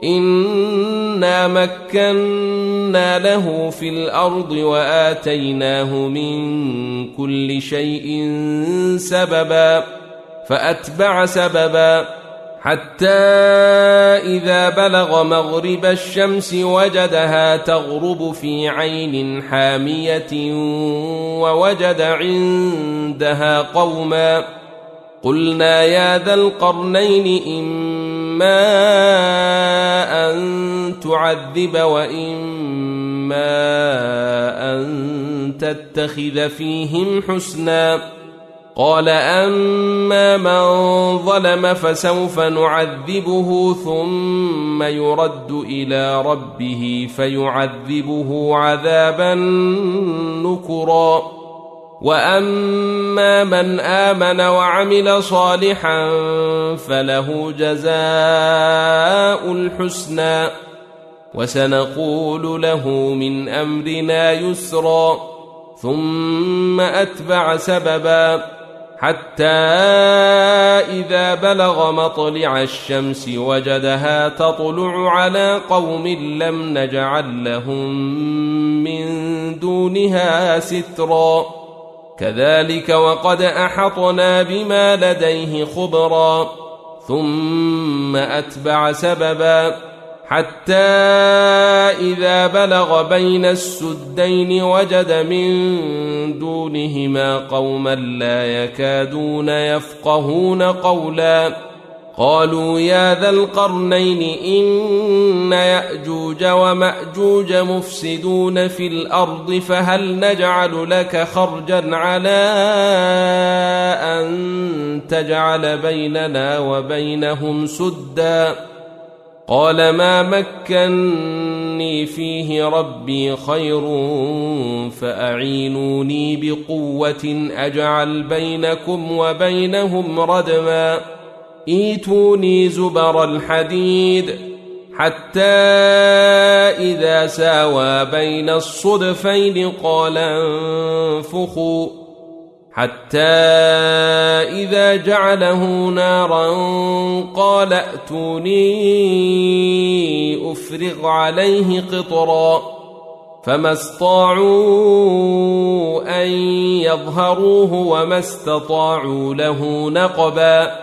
إنا مكنا له في الأرض وآتيناه من كل شيء سببا فأتبع سببا حتى إذا بلغ مغرب الشمس وجدها تغرب في عين حامية ووجد عندها قوما قلنا يا ذا القرنين إما أن تعذب وإما أن تتخذ فيهم حسنا قال أما من ظلم فسوف نعذبه ثم يرد إلى ربه فيعذبه عذابا نكرا وأما من آمن وعمل صالحا فله جزاء الحسنى وسنقول له من أمرنا يسرا ثم أتبع سببا حتى إذا بلغ مطلع الشمس وجدها تطلع على قوم لم نجعل لهم من دونها سترا كذلك وقد أحطنا بما لديه خبرا ثم أتبع سببا حتى إذا بلغ بين السدين وجد من دونهما قوما لا يكادون يفقهون قولا قالوا يا ذا القرنين إن يأجوج ومأجوج مفسدون في الأرض فهل نجعل لك خرجا على أن تجعل بيننا وبينهم سدا قال ما مكني فيه ربي خير فأعينوني بقوة أجعل بينكم وبينهم ردما ايتوني زبر الحديد حتى إذا ساوى بين الصدفين قال انفخوا حتى إذا جعله نارا قال ائتوني أفرغ عليه قطرا فما استطاعوا أن يظهروه وما استطاعوا له نقبا